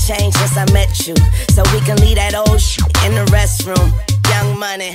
changed since I met you, so we can leave that old shit in the restroom. Young Money.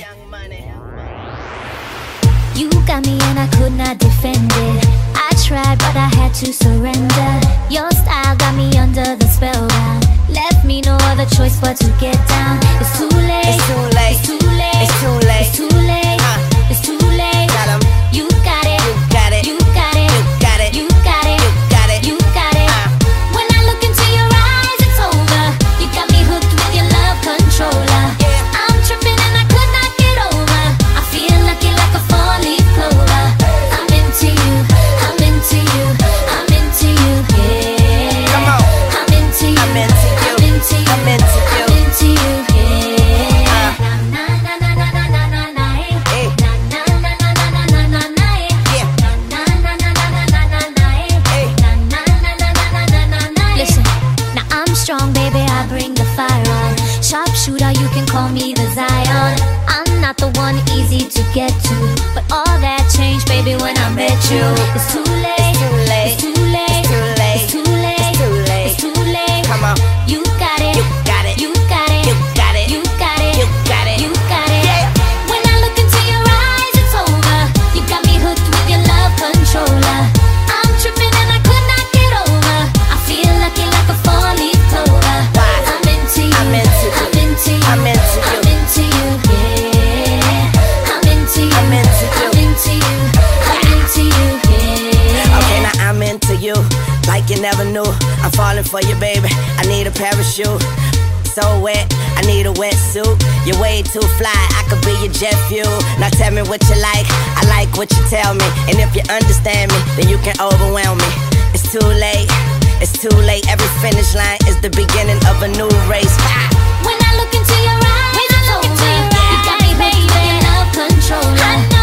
You got me and I could not defend it. I tried but I had to surrender. Your style got me under the spellbound. Left me no other choice but to get down. It's too late. It's too late. It's too late. It's too late. It's too late. It's too late. Got 'em. You got it. You got it. You got it. You got it. You got it. You got it. You got it. When I look into your eyes, it's over. You got me hooked with your love controller. I'm tripping and I could not get over. I feel lucky like a four-leaf clover. I'm into you. I'm into you. I'm into you. Yeah. Come on. I'm into you. I'm into you. I'm into you. I'm into you. I'm into you. Yeah. Na na na na na na na na. Hey. Na na na na na na na na na. Yeah. Na na na na na na na na. Hey. Na na na na na na na na. Listen, now I'm strong, baby. I bring the fire on. Sharpshooter, you can call me the Zion. I'm not the one easy to get to, but all that changed, baby, when I met you. It's too late. It's too late. It's too late. It's too late. It's too late. It's too late. It's too late. Come on. You got it. You got it. You got it. You got it. You got it. You got it. You got it. Yeah. When I look into your eyes, it's over. You got me hooked with your love controller. I'm tripping and I could not get over. I feel lucky like a four-leaf clover. Why? I'm into you. I'm into you. I'm into you. I'm into you. I'm into you. Yeah. I'm into you. I'm into you. I'm into you. I'm into you. Yeah. Okay, now I'm into you, like you never knew. I'm falling for you, baby. I need a parachute. So wet, I need a wetsuit. You're way too fly, I could be your jet fuel. Now tell me what you like, I like what you tell me. And if you understand me, then you can overwhelm me. It's too late, it's too late. Every finish line is the beginning of a new race. When I look into your eyes, it's over. You got me hooked with your love controller.